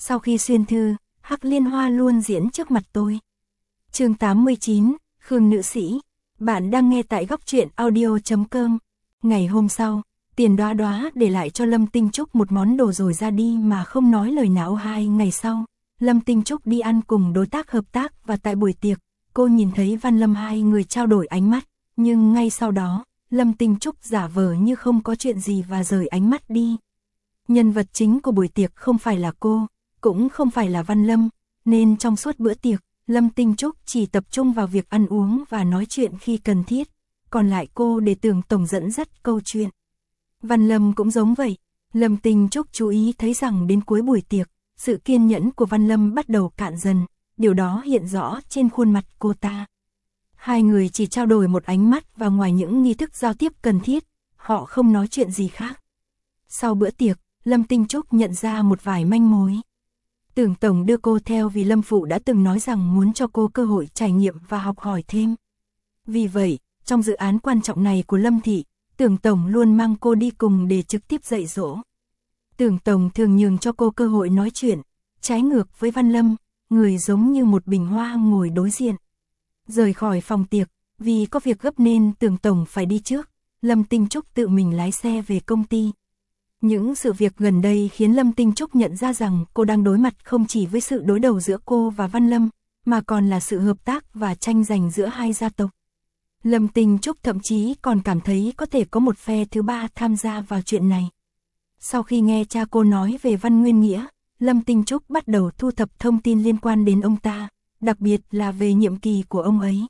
Sau khi xuyên thư, Hắc Liên Hoa luôn diễn trước mặt tôi. Chương 89, Khương nữ sĩ. Bạn đang nghe tại góc truyện audio.com. Ngày hôm sau, Tiền Đóa Đóa để lại cho Lâm Tinh Trúc một món đồ rồi ra đi mà không nói lời nào. 2 ngày sau, Lâm Tinh Trúc đi ăn cùng đối tác hợp tác và tại buổi tiệc, cô nhìn thấy Văn Lâm, hai người trao đổi ánh mắt, nhưng ngay sau đó, Lâm Tinh Trúc giả vờ như không có chuyện gì và rời ánh mắt đi. Nhân vật chính của buổi tiệc không phải là cô, cũng không phải là Văn Lâm, nên trong suốt bữa tiệc, Lâm Tinh Trúc chỉ tập trung vào việc ăn uống và nói chuyện khi cần thiết, còn lại cô để Tưởng Tổng dẫn dắt câu chuyện. Văn Lâm cũng giống vậy, Lâm Tinh Trúc chú ý thấy rằng đến cuối buổi tiệc, sự kiên nhẫn của Văn Lâm bắt đầu cạn dần, điều đó hiện rõ trên khuôn mặt cô ta. Hai người chỉ trao đổi một ánh mắt và ngoài những nghi thức giao tiếp cần thiết, họ không nói chuyện gì khác. Sau bữa tiệc, Lâm Tinh Trúc nhận ra một vài manh mối. Tưởng Tổng đưa cô theo vì Lâm Phụ đã từng nói rằng muốn cho cô cơ hội trải nghiệm và học hỏi thêm. Vì vậy, trong dự án quan trọng này của Lâm Thị, Tưởng Tổng luôn mang cô đi cùng để trực tiếp dạy dỗ. Tưởng Tổng thường nhường cho cô cơ hội nói chuyện, trái ngược với Văn Lâm, người giống như một bình hoa ngồi đối diện. Rời khỏi phòng tiệc, vì có việc gấp nên Tưởng Tổng phải đi trước, Lâm Tinh Trúc tự mình lái xe về công ty. Những sự việc gần đây khiến Lâm Tinh Trúc nhận ra rằng cô đang đối mặt không chỉ với sự đối đầu giữa cô và Văn Lâm, mà còn là sự hợp tác và tranh giành giữa hai gia tộc. Lâm Tinh Trúc thậm chí còn cảm thấy có thể có một phe thứ ba tham gia vào chuyện này. Sau khi nghe cha cô nói về Văn Nguyên Nghĩa, Lâm Tinh Trúc bắt đầu thu thập thông tin liên quan đến ông ta, đặc biệt là về nhiệm kỳ của ông ấy.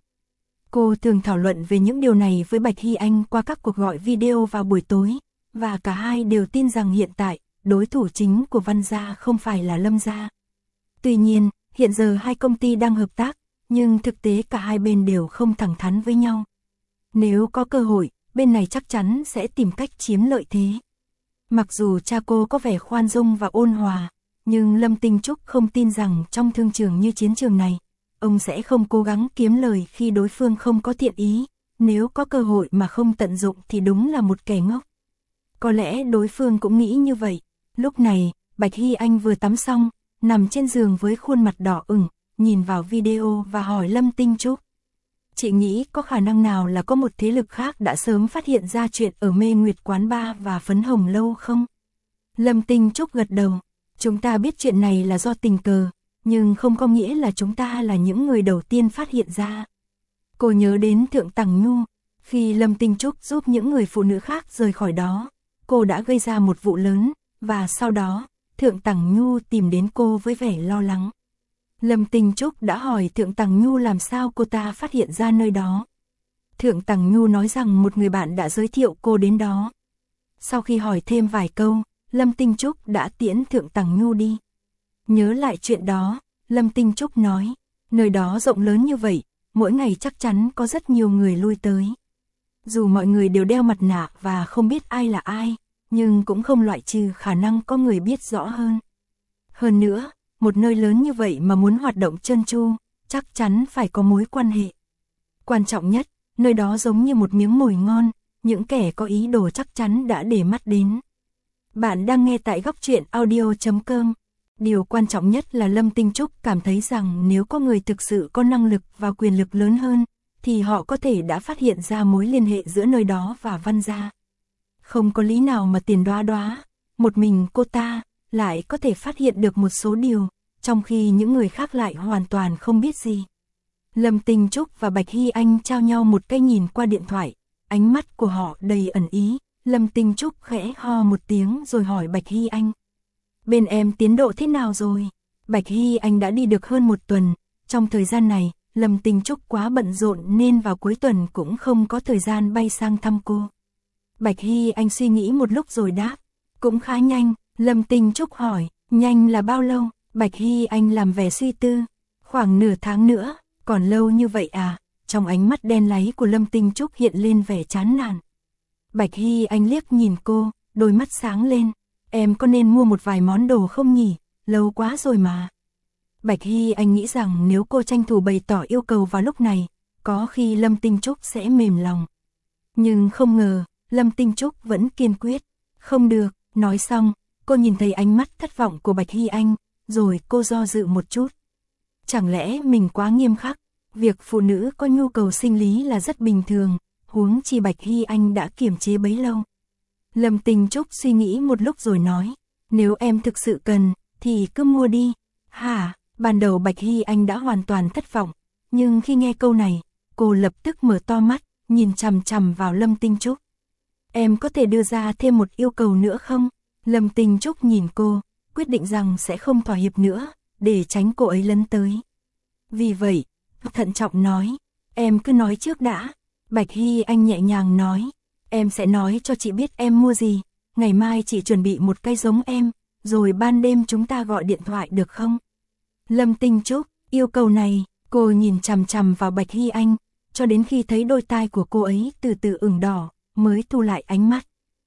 Cô thường thảo luận về những điều này với Bạch Hy Anh qua các cuộc gọi video vào buổi tối, và cả hai đều tin rằng hiện tại, đối thủ chính của Văn gia không phải là Lâm gia. Tuy nhiên, hiện giờ hai công ty đang hợp tác, nhưng thực tế cả hai bên đều không thẳng thắn với nhau. Nếu có cơ hội, bên này chắc chắn sẽ tìm cách chiếm lợi thế. Mặc dù cha cô có vẻ khoan dung và ôn hòa, nhưng Lâm Tinh Trúc không tin rằng trong thương trường như chiến trường này, ông sẽ không cố gắng kiếm lời khi đối phương không có thiện ý, nếu có cơ hội mà không tận dụng thì đúng là một kẻ ngốc. Có lẽ đối phương cũng nghĩ như vậy. Lúc này, Bạch Hy Anh vừa tắm xong, nằm trên giường với khuôn mặt đỏ ửng, nhìn vào video và hỏi Lâm Tinh Trúc. Chị nghĩ có khả năng nào là có một thế lực khác đã sớm phát hiện ra chuyện ở Mê Nguyệt Quán Ba và Phấn Hồng Lâu không? Lâm Tinh Trúc gật đầu. Chúng ta biết chuyện này là do tình cờ, nhưng không có nghĩa là chúng ta là những người đầu tiên phát hiện ra. Cô nhớ đến Thượng Tằng Nhu, khi Lâm Tinh Trúc giúp những người phụ nữ khác rời khỏi đó, cô đã gây ra một vụ lớn, và sau đó, Thượng Tằng Nhu tìm đến cô với vẻ lo lắng. Lâm Tinh Trúc đã hỏi Thượng Tằng Nhu làm sao cô ta phát hiện ra nơi đó. Thượng Tằng Nhu nói rằng một người bạn đã giới thiệu cô đến đó. Sau khi hỏi thêm vài câu, Lâm Tinh Trúc đã tiễn Thượng Tằng Nhu đi. Nhớ lại chuyện đó, Lâm Tinh Trúc nói, nơi đó rộng lớn như vậy, mỗi ngày chắc chắn có rất nhiều người lui tới. Dù mọi người đều đeo mặt nạ và không biết ai là ai, nhưng cũng không loại trừ khả năng có người biết rõ hơn. Hơn nữa, một nơi lớn như vậy mà muốn hoạt động trơn tru, chắc chắn phải có mối quan hệ. Quan trọng nhất, nơi đó giống như một miếng mồi ngon, những kẻ có ý đồ chắc chắn đã để mắt đến. Bạn đang nghe tại góc truyện audio.com. Điều quan trọng nhất là Lâm Tinh Trúc cảm thấy rằng nếu có người thực sự có năng lực và quyền lực lớn hơn, thì họ có thể đã phát hiện ra mối liên hệ giữa nơi đó và Văn gia. Không có lý nào mà Tiền Đóa Đóa, một mình cô ta, lại có thể phát hiện được một số điều, trong khi những người khác lại hoàn toàn không biết gì. Lâm Tinh Trúc và Bạch Hy Anh trao nhau một cái nhìn qua điện thoại, ánh mắt của họ đầy ẩn ý. Lâm Tinh Trúc khẽ ho một tiếng rồi hỏi Bạch Hy Anh. Bên em tiến độ thế nào rồi? Bạch Hy Anh đã đi được hơn 1 tuần, trong thời gian này, Lâm Tinh Trúc quá bận rộn nên vào cuối tuần cũng không có thời gian bay sang thăm cô. Bạch Hy Anh suy nghĩ một lúc rồi đáp, cũng khá nhanh. Lâm Tinh Trúc hỏi, nhanh là bao lâu? Bạch Hy Anh làm vẻ suy tư, khoảng nửa tháng nữa, còn lâu như vậy à? Trong ánh mắt đen láy của Lâm Tinh Trúc hiện lên vẻ chán nản. Bạch Hy Anh liếc nhìn cô, đôi mắt sáng lên, em có nên mua một vài món đồ không nhỉ? Lâu quá rồi mà. Bạch Hy Anh nghĩ rằng nếu cô tranh thủ bày tỏ yêu cầu vào lúc này, có khi Lâm Tinh Trúc sẽ mềm lòng. Nhưng không ngờ, Lâm Tinh Trúc vẫn kiên quyết. Không được, nói xong, cô nhìn thấy ánh mắt thất vọng của Bạch Hy Anh, rồi cô do dự một chút. Chẳng lẽ mình quá nghiêm khắc? Việc phụ nữ có nhu cầu sinh lý là rất bình thường, huống chi Bạch Hy Anh đã kiềm chế bấy lâu. Lâm Tình Trúc suy nghĩ một lúc rồi nói, nếu em thực sự cần, thì cứ mua đi. Hả? Ban đầu Bạch Hy Anh đã hoàn toàn thất vọng, nhưng khi nghe câu này, cô lập tức mở to mắt, nhìn chằm chằm vào Lâm Tinh Trúc. Em có thể đưa ra thêm một yêu cầu nữa không? Lâm Tinh Trúc nhìn cô, quyết định rằng sẽ không thỏa hiệp nữa, để tránh cô ấy lấn tới. Vì vậy, thận trọng nói, em cứ nói trước đã. Bạch Hy Anh nhẹ nhàng nói, em sẽ nói cho chị biết em mua gì, ngày mai chị chuẩn bị một cái giống em, rồi ban đêm chúng ta gọi điện thoại được không? Lâm Tinh Trúc, yêu cầu này, cô nhìn chằm chằm vào Bạch Hy Anh, cho đến khi thấy đôi tai của cô ấy từ từ ửng đỏ, mới thu lại ánh mắt.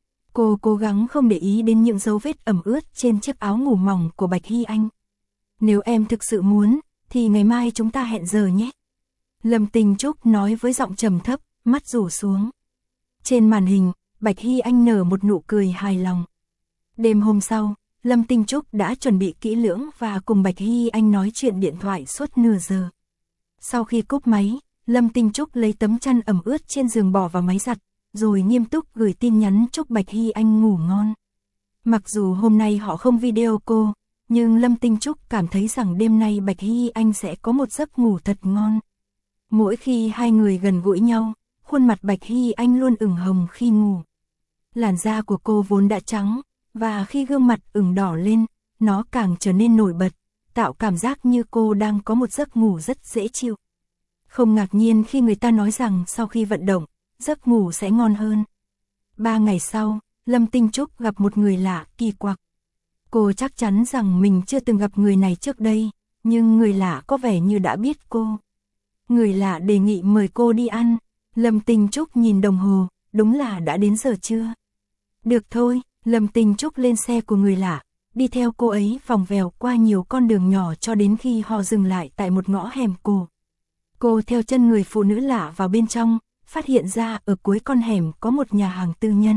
Cô cố gắng không để ý đến những dấu vết ẩm ướt trên chiếc áo ngủ mỏng của Bạch Hy Anh. Nếu em thực sự muốn, thì ngày mai chúng ta hẹn giờ nhé. Lâm Tinh Trúc nói với giọng trầm thấp, mắt rủ xuống. Trên màn hình, Bạch Hy Anh nở một nụ cười hài lòng. Đêm hôm sau, Lâm Tinh Trúc đã chuẩn bị kỹ lưỡng và cùng Bạch Hy Anh nói chuyện điện thoại suốt nửa giờ. Sau khi cúp máy, Lâm Tinh Trúc lấy tấm chăn ẩm ướt trên giường bỏ vào máy giặt, rồi nghiêm túc gửi tin nhắn chúc Bạch Hy Anh ngủ ngon. Mặc dù hôm nay họ không video call, nhưng Lâm Tinh Trúc cảm thấy rằng đêm nay Bạch Hy Anh sẽ có một giấc ngủ thật ngon. Mỗi khi hai người gần gũi nhau, khuôn mặt Bạch Hy Anh luôn ửng hồng khi ngủ. Làn da của cô vốn đã trắng, và khi gương mặt ửng đỏ lên, nó càng trở nên nổi bật, tạo cảm giác như cô đang có một giấc ngủ rất dễ chịu. Không ngạc nhiên khi người ta nói rằng sau khi vận động, giấc ngủ sẽ ngon hơn. 3 ngày sau, Lâm Tinh Trúc gặp một người lạ kỳ quặc. Cô chắc chắn rằng mình chưa từng gặp người này trước đây, nhưng người lạ có vẻ như đã biết cô. Người lạ đề nghị mời cô đi ăn. Lâm Tinh Trúc nhìn đồng hồ, đúng là đã đến giờ trưa. Được thôi, Lâm Tinh Trúc lên xe của người lạ, đi theo cô ấy vòng vèo qua nhiều con đường nhỏ cho đến khi họ dừng lại tại một ngõ hẻm cổ. Cô theo chân người phụ nữ lạ vào bên trong, phát hiện ra ở cuối con hẻm có một nhà hàng tư nhân.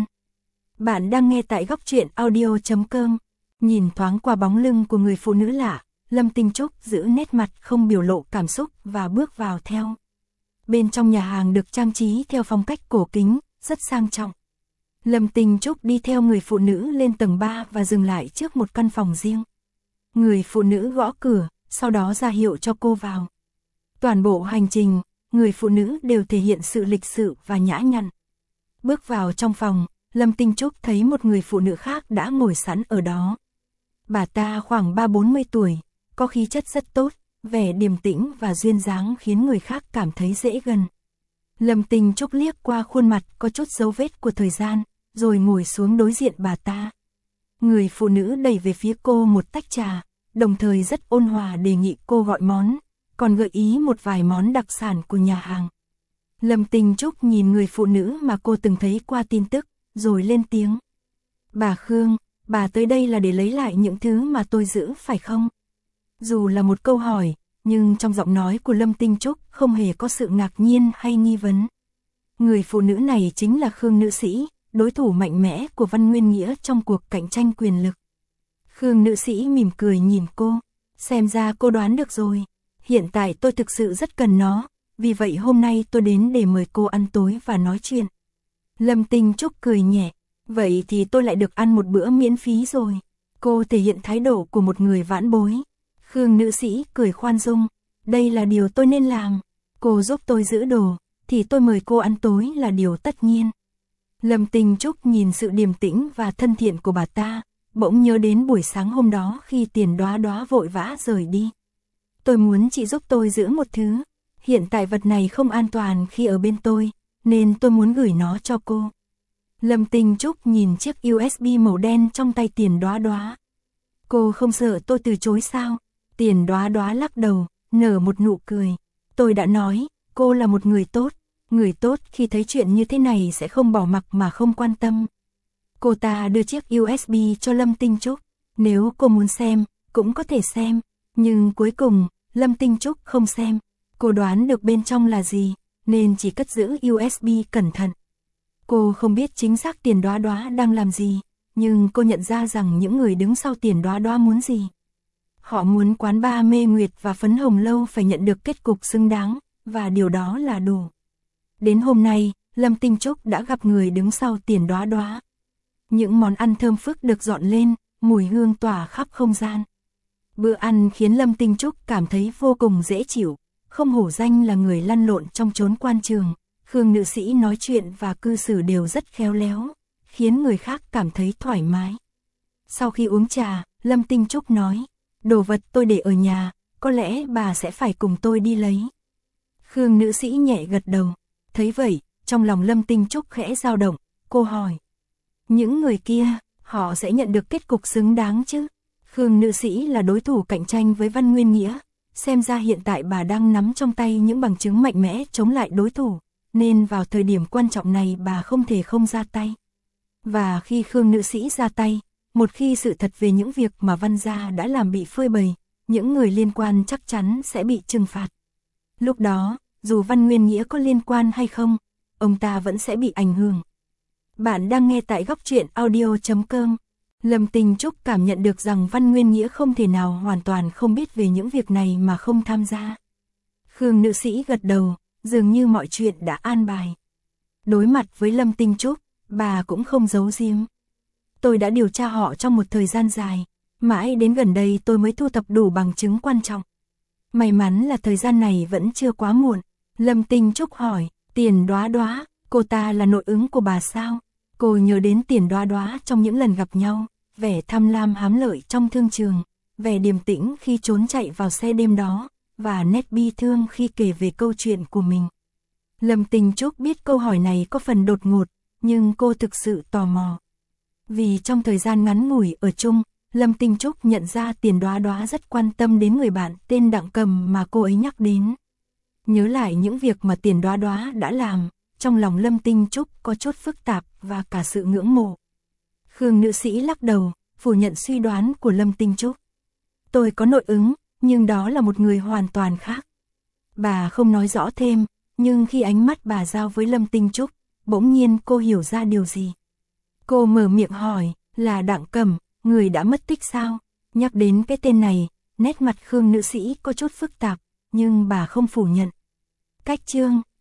Bạn đang nghe tại góc truyện audio.com. Nhìn thoáng qua bóng lưng của người phụ nữ lạ, Lâm Tinh Trúc giữ nét mặt không biểu lộ cảm xúc và bước vào theo. Bên trong nhà hàng được trang trí theo phong cách cổ kính, rất sang trọng. Lâm Tinh Trúc đi theo người phụ nữ lên tầng 3 và dừng lại trước một căn phòng riêng. Người phụ nữ gõ cửa, sau đó ra hiệu cho cô vào. Toàn bộ hành trình, người phụ nữ đều thể hiện sự lịch sự và nhã nhặn. Bước vào trong phòng, Lâm Tinh Trúc thấy một người phụ nữ khác đã ngồi sẵn ở đó. Bà ta khoảng 30-40 tuổi, có khí chất rất tốt, vẻ điềm tĩnh và duyên dáng khiến người khác cảm thấy dễ gần. Lâm Tinh Trúc liếc qua khuôn mặt có chút dấu vết của thời gian, rồi ngồi xuống đối diện bà ta. Người phụ nữ đẩy về phía cô một tách trà, đồng thời rất ôn hòa đề nghị cô gọi món, còn gợi ý một vài món đặc sản của nhà hàng. Lâm Tinh Trúc nhìn người phụ nữ mà cô từng thấy qua tin tức, rồi lên tiếng. Bà Khương, bà tới đây là để lấy lại những thứ mà tôi giữ phải không? Dù là một câu hỏi, nhưng trong giọng nói của Lâm Tinh Trúc không hề có sự ngạc nhiên hay nghi vấn. Người phụ nữ này chính là Khương nữ sĩ, đối thủ mạnh mẽ của Văn Nguyên Nghĩa trong cuộc cạnh tranh quyền lực. Khương nữ sĩ mỉm cười nhìn cô, xem ra cô đoán được rồi. Hiện tại tôi thực sự rất cần nó, vì vậy hôm nay tôi đến để mời cô ăn tối và nói chuyện. Lâm Tinh Trúc cười nhẹ, vậy thì tôi lại được ăn một bữa miễn phí rồi. Cô thể hiện thái độ của một người vãn bối. Khương nữ sĩ cười khoan dung, đây là điều tôi nên làm. Cô giúp tôi giữ đồ, thì tôi mời cô ăn tối là điều tất nhiên. Lâm Tinh Trúc nhìn sự điềm tĩnh và thân thiện của bà ta, bỗng nhớ đến buổi sáng hôm đó khi Tiền Đóa Đóa vội vã rời đi. Tôi muốn chị giúp tôi giữ một thứ. Hiện tại vật này không an toàn khi ở bên tôi, nên tôi muốn gửi nó cho cô. Lâm Tinh Trúc nhìn chiếc USB màu đen trong tay Tiền Đóa Đóa. Cô không sợ tôi từ chối sao? Tiền Đóa Đóa lắc đầu, nở một nụ cười. Tôi đã nói, cô là một người tốt. Người tốt khi thấy chuyện như thế này sẽ không bỏ mặc mà không quan tâm. Cô ta đưa chiếc USB cho Lâm Tinh Trúc. Nếu cô muốn xem, cũng có thể xem. Nhưng cuối cùng, Lâm Tinh Trúc không xem. Cô đoán được bên trong là gì, nên chỉ cất giữ USB cẩn thận. Cô không biết chính xác Tiền Đóa Đóa đang làm gì, nhưng cô nhận ra rằng những người đứng sau Tiền Đóa Đóa muốn gì. Họ muốn quán bar Mê Nguyệt và Phấn Hồng Lâu phải nhận được kết cục xứng đáng, và điều đó là đủ. Đến hôm nay, Lâm Tinh Trúc đã gặp người đứng sau Tiền Đóa Đóa. Những món ăn thơm phức được dọn lên, mùi hương tỏa khắp không gian. Bữa ăn khiến Lâm Tinh Trúc cảm thấy vô cùng dễ chịu, không hổ danh là người lăn lộn trong chốn quan trường. Khương nữ sĩ nói chuyện và cư xử đều rất khéo léo, khiến người khác cảm thấy thoải mái. Sau khi uống trà, Lâm Tinh Trúc nói, đồ vật tôi để ở nhà, có lẽ bà sẽ phải cùng tôi đi lấy. Khương nữ sĩ nhẹ gật đầu, thấy vậy, trong lòng Lâm Tinh Trúc khẽ dao động, cô hỏi. Những người kia, họ sẽ nhận được kết cục xứng đáng chứ? Khương nữ sĩ là đối thủ cạnh tranh với Văn Nguyên Nghĩa, xem ra hiện tại bà đang nắm trong tay những bằng chứng mạnh mẽ chống lại đối thủ, nên vào thời điểm quan trọng này bà không thể không ra tay. Và khi Khương nữ sĩ ra tay, một khi sự thật về những việc mà Văn gia đã làm bị phơi bày, những người liên quan chắc chắn sẽ bị trừng phạt. Lúc đó, dù Văn Nguyên Nghĩa có liên quan hay không, ông ta vẫn sẽ bị ảnh hưởng. Bạn đang nghe tại Góc Truyện Audio.com. Lâm Tinh Trúc cảm nhận được rằng Văn Nguyên Nghĩa không thể nào hoàn toàn không biết về những việc này mà không tham gia. Khương nữ sĩ gật đầu, dường như mọi chuyện đã an bài. Đối mặt với Lâm Tinh Trúc, bà cũng không giấu giếm. Tôi đã điều tra họ trong một thời gian dài, mãi đến gần đây tôi mới thu thập đủ bằng chứng quan trọng. May mắn là thời gian này vẫn chưa quá muộn. Lâm Tinh Trúc hỏi, Tiền Đóa Đóa, cô ta là nội ứng của bà sao? Cô nhớ đến Tiền Đóa Đóa trong những lần gặp nhau, vẻ tham lam hám lợi trong thương trường, vẻ điềm tĩnh khi trốn chạy vào xe đêm đó, và nét bi thương khi kể về câu chuyện của mình. Lâm Tinh Trúc biết câu hỏi này có phần đột ngột, nhưng cô thực sự tò mò. Vì trong thời gian ngắn ngủi ở chung, Lâm Tinh Trúc nhận ra Tiền Đóa Đóa rất quan tâm đến người bạn tên Đặng Cầm mà cô ấy nhắc đến. Nhớ lại những việc mà Tiền Đóa Đóa đã làm, trong lòng Lâm Tinh Trúc có chút phức tạp và cả sự ngưỡng mộ. Khương nữ sĩ lắc đầu, phủ nhận suy đoán của Lâm Tinh Trúc. Tôi có nội ứng, nhưng đó là một người hoàn toàn khác. Bà không nói rõ thêm, nhưng khi ánh mắt bà giao với Lâm Tinh Trúc, bỗng nhiên cô hiểu ra điều gì. Cô mở miệng hỏi, là Đặng Cầm, người đã mất tích sao? Nhắc đến cái tên này, nét mặt Khương nữ sĩ có chút phức tạp, nhưng bà không phủ nhận. Cách chương,